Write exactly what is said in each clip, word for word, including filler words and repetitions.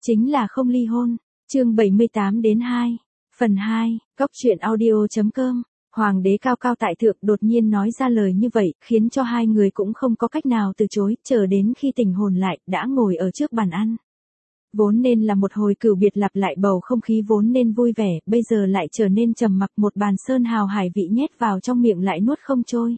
Chính là không ly hôn. Chương bảy mươi tám đến hai. Phần hai, Cóc truyện audio chấm com. Hoàng đế cao cao tại thượng đột nhiên nói ra lời như vậy, khiến cho hai người cũng không có cách nào từ chối, chờ đến khi tỉnh hồn lại, đã ngồi ở trước bàn ăn. Vốn nên là một hồi cửu biệt lặp lại bầu không khí vốn nên vui vẻ, bây giờ lại trở nên trầm mặc, một bàn sơn hào hải vị nhét vào trong miệng lại nuốt không trôi.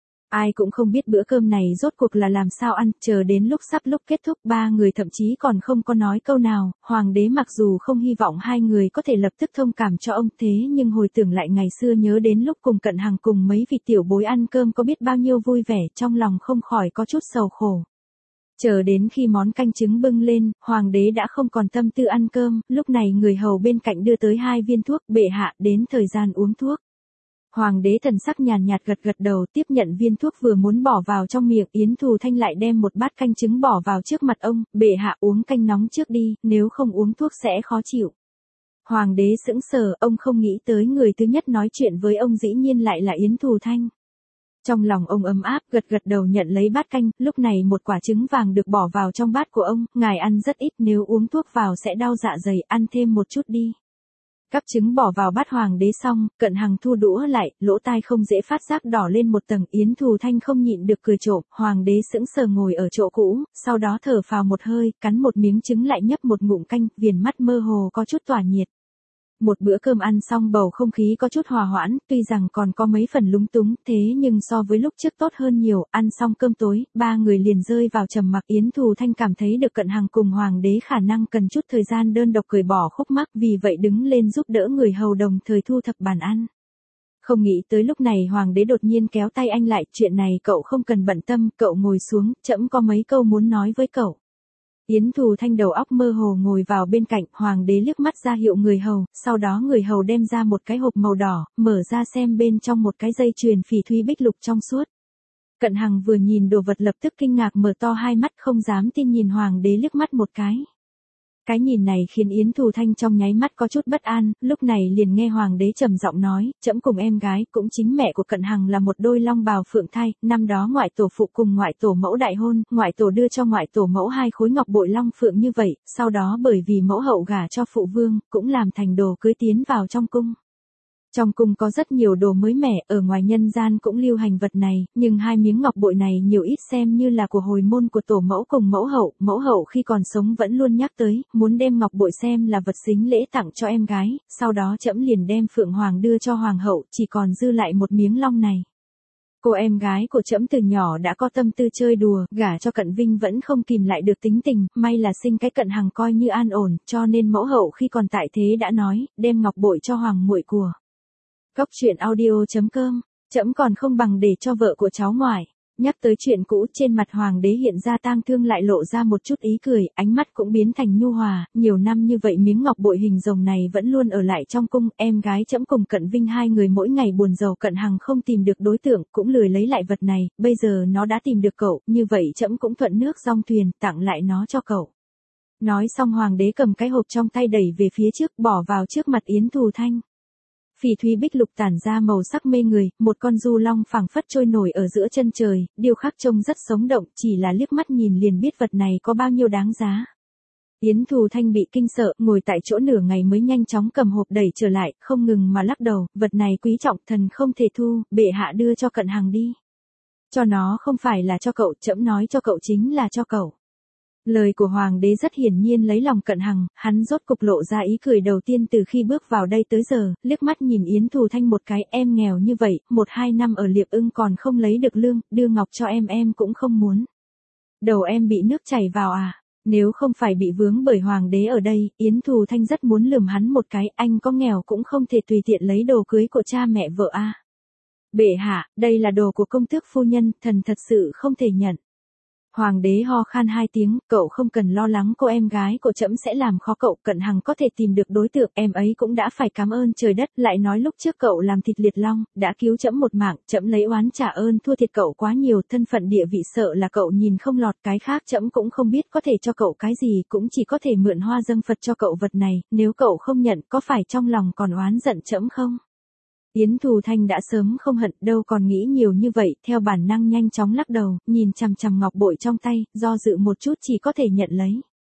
Ai cũng không biết bữa cơm này rốt cuộc là làm sao ăn, chờ đến lúc sắp lúc kết thúc ba người thậm chí còn không có nói câu nào, hoàng đế mặc dù không hy vọng hai người có thể lập tức thông cảm cho ông thế nhưng hồi tưởng lại ngày xưa nhớ đến lúc cùng Cận Hằng cùng mấy vị tiểu bối ăn cơm có biết bao nhiêu vui vẻ, trong lòng không khỏi có chút sầu khổ. Chờ đến khi món canh trứng bưng lên, hoàng đế đã không còn tâm tư ăn cơm, lúc này người hầu bên cạnh đưa tới hai viên thuốc, bệ hạ đến thời gian uống thuốc. Hoàng đế thần sắc nhàn nhạt gật gật đầu tiếp nhận viên thuốc vừa muốn bỏ vào trong miệng, Yến Thù Thanh lại đem một bát canh trứng bỏ vào trước mặt ông, bệ hạ uống canh nóng trước đi, nếu không uống thuốc sẽ khó chịu. Hoàng đế sững sờ, ông không nghĩ tới người thứ nhất nói chuyện với ông dĩ nhiên lại là Yến Thù Thanh. Trong lòng ông ấm áp, gật gật đầu nhận lấy bát canh, lúc này một quả trứng vàng được bỏ vào trong bát của ông, ngài ăn rất ít, nếu uống thuốc vào sẽ đau dạ dày, ăn thêm một chút đi. Cắp trứng bỏ vào bát hoàng đế xong, Cận Hằng thu đũa lại, lỗ tai không dễ phát giác đỏ lên một tầng, Yến Thù Thanh không nhịn được cười trộm, hoàng đế sững sờ ngồi ở chỗ cũ, sau đó thở phào một hơi, cắn một miếng trứng lại nhấp một ngụm canh, viền mắt mơ hồ có chút tỏa nhiệt. Một bữa cơm ăn xong bầu không khí có chút hòa hoãn, tuy rằng còn có mấy phần lúng túng, thế nhưng so với lúc trước tốt hơn nhiều, ăn xong cơm tối, ba người liền rơi vào trầm mặc. Yến Thù Thanh cảm thấy được Cận Hằng cùng hoàng đế khả năng cần chút thời gian đơn độc cởi bỏ khúc mắc, vì vậy đứng lên giúp đỡ người hầu đồng thời thu thập bàn ăn. Không nghĩ tới lúc này hoàng đế đột nhiên kéo tay anh lại, chuyện này cậu không cần bận tâm, cậu ngồi xuống, trẫm có mấy câu muốn nói với cậu. Yến Thù Thanh đầu óc mơ hồ ngồi vào bên cạnh, hoàng đế liếc mắt ra hiệu người hầu, sau đó người hầu đem ra một cái hộp màu đỏ, mở ra xem bên trong một cái dây chuyền phỉ thúy bích lục trong suốt. Cận Hằng vừa nhìn đồ vật lập tức kinh ngạc mở to hai mắt không dám tin nhìn hoàng đế liếc mắt một cái. Cái nhìn này khiến Yến Thù Thanh trong nháy mắt có chút bất an, lúc này liền nghe hoàng đế trầm giọng nói, trẫm cùng em gái, cũng chính mẹ của Cận Hằng là một đôi long bào phượng thai, năm đó ngoại tổ phụ cùng ngoại tổ mẫu đại hôn, ngoại tổ đưa cho ngoại tổ mẫu hai khối ngọc bội long phượng như vậy, sau đó bởi vì mẫu hậu gả cho phụ vương, cũng làm thành đồ cưới tiến vào trong cung. Trong cung có rất nhiều đồ mới mẻ, ở ngoài nhân gian cũng lưu hành vật này, nhưng hai miếng ngọc bội này nhiều ít xem như là của hồi môn của tổ mẫu cùng mẫu hậu, mẫu hậu khi còn sống vẫn luôn nhắc tới, muốn đem ngọc bội xem là vật sính lễ tặng cho em gái, sau đó trẫm liền đem Phượng Hoàng đưa cho hoàng hậu, chỉ còn dư lại một miếng long này. Cô em gái của trẫm từ nhỏ đã có tâm tư chơi đùa, gả cho Cận Vinh vẫn không kìm lại được tính tình, may là sinh cái Cận Hằng coi như an ổn, cho nên mẫu hậu khi còn tại thế đã nói, đem ngọc bội cho hoàng muội của. Cóc truyện audio chấm com, trẫm còn không bằng để cho vợ của cháu ngoại. Nhắc tới chuyện cũ, trên mặt hoàng đế hiện ra tang thương lại lộ ra một chút ý cười, ánh mắt cũng biến thành nhu hòa, nhiều năm như vậy miếng ngọc bội hình rồng này vẫn luôn ở lại trong cung, em gái trẫm cùng Cận Vinh hai người mỗi ngày buồn rầu, Cận Hằng không tìm được đối tượng, cũng lười lấy lại vật này, bây giờ nó đã tìm được cậu, như vậy trẫm cũng thuận nước dong thuyền, tặng lại nó cho cậu. Nói xong hoàng đế cầm cái hộp trong tay đẩy về phía trước, bỏ vào trước mặt Yến Thù Thanh. Phỉ thúy bích lục tản ra màu sắc mê người, một con du long phẳng phất trôi nổi ở giữa chân trời, điêu khắc trông rất sống động, chỉ là liếc mắt nhìn liền biết vật này có bao nhiêu đáng giá. Yến Thù Thanh bị kinh sợ, ngồi tại chỗ nửa ngày mới nhanh chóng cầm hộp đẩy trở lại, không ngừng mà lắc đầu, vật này quý trọng, thần không thể thu, bệ hạ đưa cho Cận Hằng đi. Cho nó không phải là cho cậu, trẫm nói cho cậu chính là cho cậu. Lời của hoàng đế rất hiển nhiên lấy lòng Cận Hằng, hắn rốt cục lộ ra ý cười đầu tiên từ khi bước vào đây tới giờ, liếc mắt nhìn Yến Thù Thanh một cái, em nghèo như vậy, một hai năm ở Liệp Ưng còn không lấy được lương, đưa ngọc cho em em cũng không muốn. Đầu em bị nước chảy vào à? Nếu không phải bị vướng bởi hoàng đế ở đây, Yến Thù Thanh rất muốn lườm hắn một cái, anh có nghèo cũng không thể tùy tiện lấy đồ cưới của cha mẹ vợ à. Bệ hạ, đây là đồ của công tước phu nhân, thần thật sự không thể nhận. Hoàng đế ho khan hai tiếng, cậu không cần lo lắng cô em gái của trẫm sẽ làm khó cậu, Cận Hằng có thể tìm được đối tượng, em ấy cũng đã phải cảm ơn trời đất, lại nói lúc trước cậu làm thịt liệt long, đã cứu trẫm một mạng, trẫm lấy oán trả ơn thua thiệt cậu quá nhiều, thân phận địa vị sợ là cậu nhìn không lọt, cái khác trẫm cũng không biết có thể cho cậu cái gì, cũng chỉ có thể mượn hoa dâng Phật cho cậu vật này, nếu cậu không nhận, có phải trong lòng còn oán giận trẫm không? Yến Thù Thanh đã sớm không hận, đâu còn nghĩ nhiều như vậy, theo bản năng nhanh chóng lắc đầu, nhìn chằm chằm ngọc bội trong tay, do dự một chút chỉ có thể nhận lấy.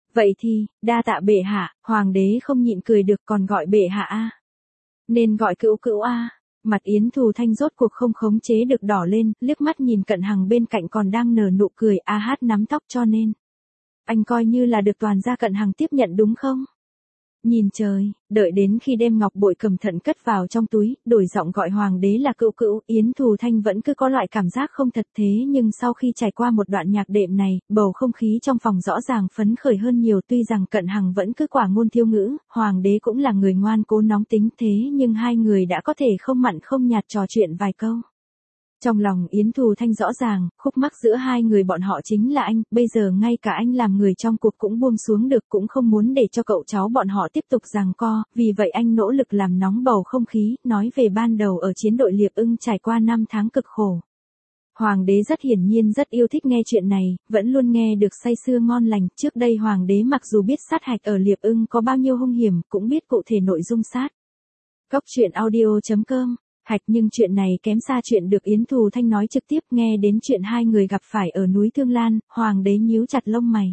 Vậy thì, đa tạ bệ hạ, hoàng đế không nhịn cười được còn gọi bệ hạ a. Nên gọi cữu cữu a. Mặt Yến Thù Thanh rốt cuộc không khống chế được đỏ lên, liếc mắt nhìn Cận Hằng bên cạnh còn đang nở nụ cười a hát nắm tóc cho nên. Anh coi như là được toàn gia Cận Hằng tiếp nhận đúng không? Nhìn trời, đợi đến khi đem ngọc bội cẩn thận cất vào trong túi, đổi giọng gọi hoàng đế là cữu cữu, Yến Thù Thanh vẫn cứ có loại cảm giác không thật thế nhưng sau khi trải qua một đoạn nhạc đệm này, bầu không khí trong phòng rõ ràng phấn khởi hơn nhiều tuy rằng Cận Hằng vẫn cứ quả ngôn thiếu ngữ, hoàng đế cũng là người ngoan cố nóng tính thế nhưng hai người đã có thể không mặn không nhạt trò chuyện vài câu. Trong lòng Yến Thù Thanh rõ ràng, khúc mắc giữa hai người bọn họ chính là anh, bây giờ ngay cả anh làm người trong cuộc cũng buông xuống được cũng không muốn để cho cậu cháu bọn họ tiếp tục giằng co, vì vậy anh nỗ lực làm nóng bầu không khí, nói về ban đầu ở chiến đội Liệp Ưng trải qua năm tháng cực khổ. Hoàng đế rất hiển nhiên rất yêu thích nghe chuyện này, vẫn luôn nghe được say sưa ngon lành, trước đây hoàng đế mặc dù biết sát hạch ở Liệp Ưng có bao nhiêu hung hiểm, cũng biết cụ thể nội dung sát. Cóc truyện audio chấm com Hạch nhưng chuyện này kém xa chuyện được Yến Thù Thanh nói trực tiếp nghe đến chuyện hai người gặp phải ở núi Thương Lan, hoàng đế nhíu chặt lông mày.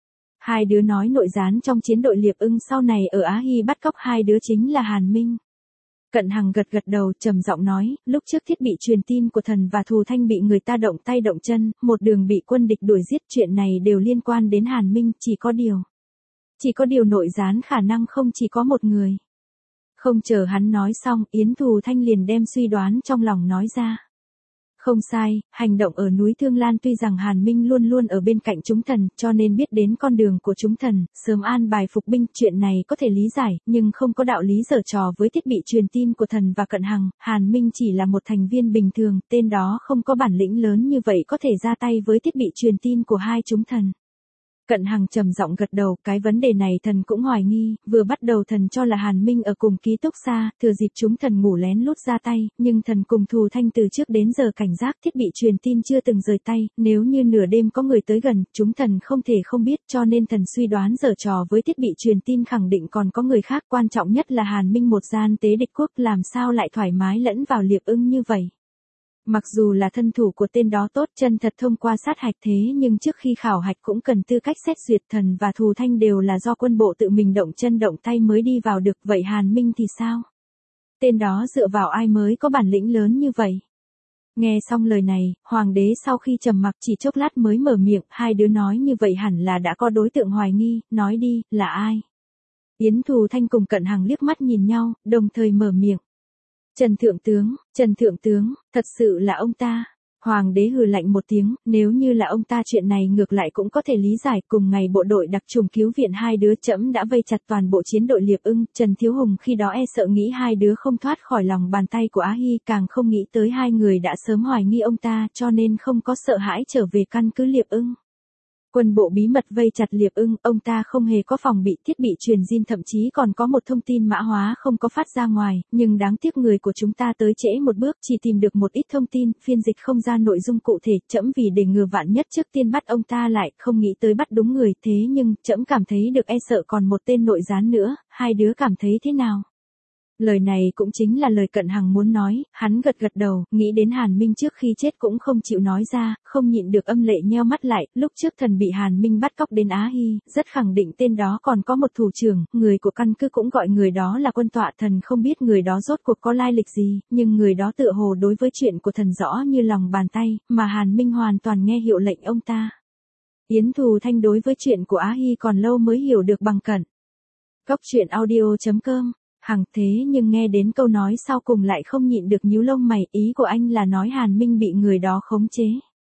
Hai đứa nói nội gián trong chiến đội Liệp Ưng sau này ở Á Hy bắt cóc hai đứa chính là Hàn Minh. Cận Hằng gật gật đầu trầm giọng nói, lúc trước thiết bị truyền tin của thần và Thù Thanh bị người ta động tay động chân, một đường bị quân địch đuổi giết chuyện này đều liên quan đến Hàn Minh, chỉ có điều. Chỉ có điều nội gián khả năng không chỉ có một người. Không chờ hắn nói xong, Yến Thù Thanh liền đem suy đoán trong lòng nói ra. Không sai, hành động ở núi Thương Lan tuy rằng Hàn Minh luôn luôn ở bên cạnh chúng thần, cho nên biết đến con đường của chúng thần, sớm an bài phục binh, chuyện này có thể lý giải, nhưng không có đạo lý giở trò với thiết bị truyền tin của thần và Cận Hằng, Hàn Minh chỉ là một thành viên bình thường, tên đó không có bản lĩnh lớn như vậy có thể ra tay với thiết bị truyền tin của hai chúng thần. Cận Hằng trầm giọng gật đầu, cái vấn đề này thần cũng hoài nghi, vừa bắt đầu thần cho là Hàn Minh ở cùng ký túc xá, thừa dịp chúng thần ngủ lén lút ra tay, nhưng thần cùng Thù Thanh từ trước đến giờ cảnh giác thiết bị truyền tin chưa từng rời tay, nếu như nửa đêm có người tới gần, chúng thần không thể không biết, cho nên thần suy đoán giở trò với thiết bị truyền tin khẳng định còn có người khác, quan trọng nhất là Hàn Minh một gian tế địch quốc làm sao lại thoải mái lẫn vào Liệp Ưng như vậy. Mặc dù là thân thủ của tên đó tốt chân thật thông qua sát hạch thế nhưng trước khi khảo hạch cũng cần tư cách xét duyệt, thần và Thù Thanh đều là do quân bộ tự mình động chân động tay mới đi vào được, vậy Hàn Minh thì sao? Tên đó dựa vào ai mới có bản lĩnh lớn như vậy? Nghe xong lời này, hoàng đế sau khi trầm mặc chỉ chốc lát mới mở miệng, hai đứa nói như vậy hẳn là đã có đối tượng hoài nghi, nói đi, là ai? Yến Thù Thanh cùng Cận Hằng liếc mắt nhìn nhau, đồng thời mở miệng. Trần Thượng Tướng, Trần Thượng Tướng, thật sự là ông ta. Hoàng đế hừ lạnh một tiếng, nếu như là ông ta chuyện này ngược lại cũng có thể lý giải, cùng ngày bộ đội đặc trùng cứu viện hai đứa trẫm đã vây chặt toàn bộ chiến đội Liệp Ưng, Trần Thiếu Hùng khi đó e sợ nghĩ hai đứa không thoát khỏi lòng bàn tay của Á Hy, càng không nghĩ tới hai người đã sớm hoài nghi ông ta, cho nên không có sợ hãi trở về căn cứ Liệp Ưng. Quân bộ bí mật vây chặt Liệp Ưng, ông ta không hề có phòng bị thiết bị truyền tin, thậm chí còn có một thông tin mã hóa không có phát ra ngoài, nhưng đáng tiếc người của chúng ta tới trễ một bước, chỉ tìm được một ít thông tin, phiên dịch không ra nội dung cụ thể, trẫm vì để ngừa vạn nhất trước tiên bắt ông ta lại, không nghĩ tới bắt đúng người, thế nhưng trẫm cảm thấy được e sợ còn một tên nội gián nữa, hai đứa cảm thấy thế nào? Lời này cũng chính là lời Cận Hằng muốn nói, hắn gật gật đầu, nghĩ đến Hàn Minh trước khi chết cũng không chịu nói ra, không nhịn được âm lệ nheo mắt lại, lúc trước thần bị Hàn Minh bắt cóc đến Á Hy, rất khẳng định tên đó còn có một thủ trưởng, người của căn cứ cũng gọi người đó là quân tọa, thần không biết người đó rốt cuộc có lai lịch gì, nhưng người đó tựa hồ đối với chuyện của thần rõ như lòng bàn tay, mà Hàn Minh hoàn toàn nghe hiệu lệnh ông ta. Yến Thù Thanh đối với chuyện của Á Hy còn lâu mới hiểu được bằng Cận. Cóc truyện audio chấm com Hằng thế nhưng nghe đến câu nói sau cùng lại không nhịn được nhíu lông mày, ý của anh là nói Hàn Minh bị người đó khống chế.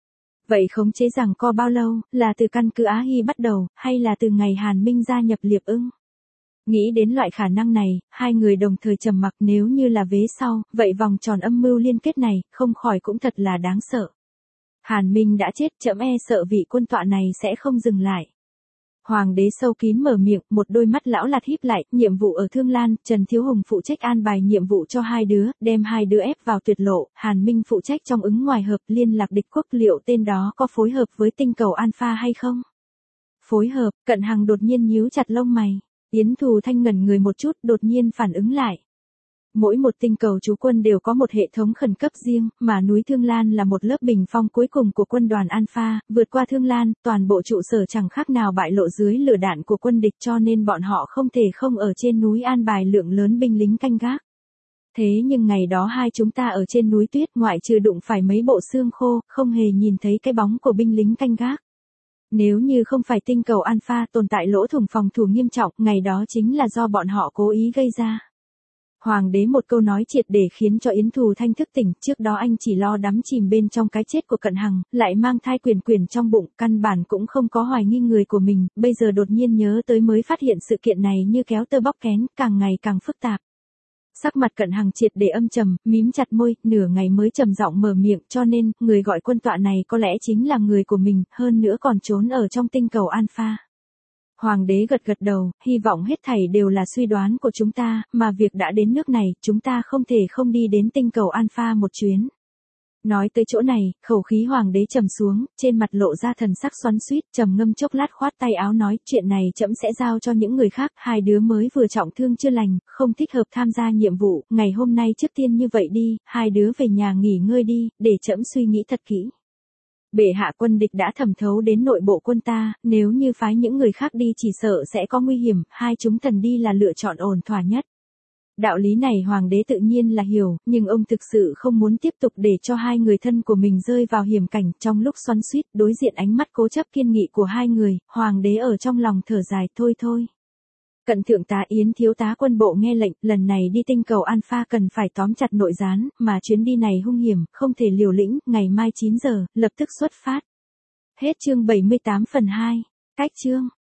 Vậy khống chế rằng co bao lâu, là từ căn cứ Á Hy bắt đầu, hay là từ ngày Hàn Minh gia nhập Liệp Ưng? Nghĩ đến loại khả năng này, hai người đồng thời trầm mặc, nếu như là vế sau, vậy vòng tròn âm mưu liên kết này, không khỏi cũng thật là đáng sợ. Hàn Minh đã chết, trẫm e sợ vị quân tọa này sẽ không dừng lại. Hoàng đế sâu kín mở miệng, một đôi mắt lão lạt híp lại, nhiệm vụ ở Thương Lan, Trần Thiếu Hùng phụ trách an bài nhiệm vụ cho hai đứa, đem hai đứa ép vào tuyệt lộ, Hàn Minh phụ trách trong ứng ngoài hợp, liên lạc địch quốc, liệu tên đó có phối hợp với tinh cầu Alpha hay không? Phối hợp, Cận Hằng đột nhiên nhíu chặt lông mày, Yến Thù Thanh ngẩn người một chút, đột nhiên phản ứng lại. Mỗi một tinh cầu trú quân đều có một hệ thống khẩn cấp riêng, mà núi Thương Lan là một lớp bình phong cuối cùng của quân đoàn Alpha, vượt qua Thương Lan, toàn bộ trụ sở chẳng khác nào bại lộ dưới lửa đạn của quân địch, cho nên bọn họ không thể không ở trên núi an bài lượng lớn binh lính canh gác. Thế nhưng ngày đó hai chúng ta ở trên núi tuyết, ngoại trừ đụng phải mấy bộ xương khô, không hề nhìn thấy cái bóng của binh lính canh gác. Nếu như không phải tinh cầu Alpha tồn tại lỗ thủng phòng thủ nghiêm trọng, ngày đó chính là do bọn họ cố ý gây ra. Hoàng đế một câu nói triệt để khiến cho Yến Thù Thanh thức tỉnh, trước đó anh chỉ lo đắm chìm bên trong cái chết của Cận Hằng, lại mang thai quyền quyền trong bụng, căn bản cũng không có hoài nghi người của mình, bây giờ đột nhiên nhớ tới mới phát hiện sự kiện này như kéo tơ bóc kén, càng ngày càng phức tạp. Sắc mặt Cận Hằng triệt để âm trầm, mím chặt môi, nửa ngày mới trầm giọng mở miệng, cho nên, người gọi quân tọa này có lẽ chính là người của mình, hơn nữa còn trốn ở trong tinh cầu Alpha. Hoàng đế gật gật đầu, hy vọng hết thảy đều là suy đoán của chúng ta, mà việc đã đến nước này, chúng ta không thể không đi đến tinh cầu Alpha một chuyến. Nói tới chỗ này, khẩu khí hoàng đế trầm xuống, trên mặt lộ ra thần sắc xoắn xuýt, trầm ngâm chốc lát khoát tay áo nói, chuyện này trẫm sẽ giao cho những người khác, hai đứa mới vừa trọng thương chưa lành, không thích hợp tham gia nhiệm vụ, ngày hôm nay trước tiên như vậy đi, hai đứa về nhà nghỉ ngơi đi, để trẫm suy nghĩ thật kỹ. Bệ hạ, quân địch đã thẩm thấu đến nội bộ quân ta, nếu như phái những người khác đi chỉ sợ sẽ có nguy hiểm, hai chúng thần đi là lựa chọn ổn thỏa nhất. Đạo lý này hoàng đế tự nhiên là hiểu, nhưng ông thực sự không muốn tiếp tục để cho hai người thân của mình rơi vào hiểm cảnh. Trong lúc xoắn xuýt, đối diện ánh mắt cố chấp kiên nghị của hai người, hoàng đế ở trong lòng thở dài, thôi thôi. Cận thượng tá Yến thiếu tá quân bộ nghe lệnh, lần này đi tinh cầu Alpha cần phải tóm chặt nội gián, mà chuyến đi này hung hiểm, không thể liều lĩnh, ngày mai chín giờ, lập tức xuất phát. Hết chương bảy mươi tám phần hai. Cách chương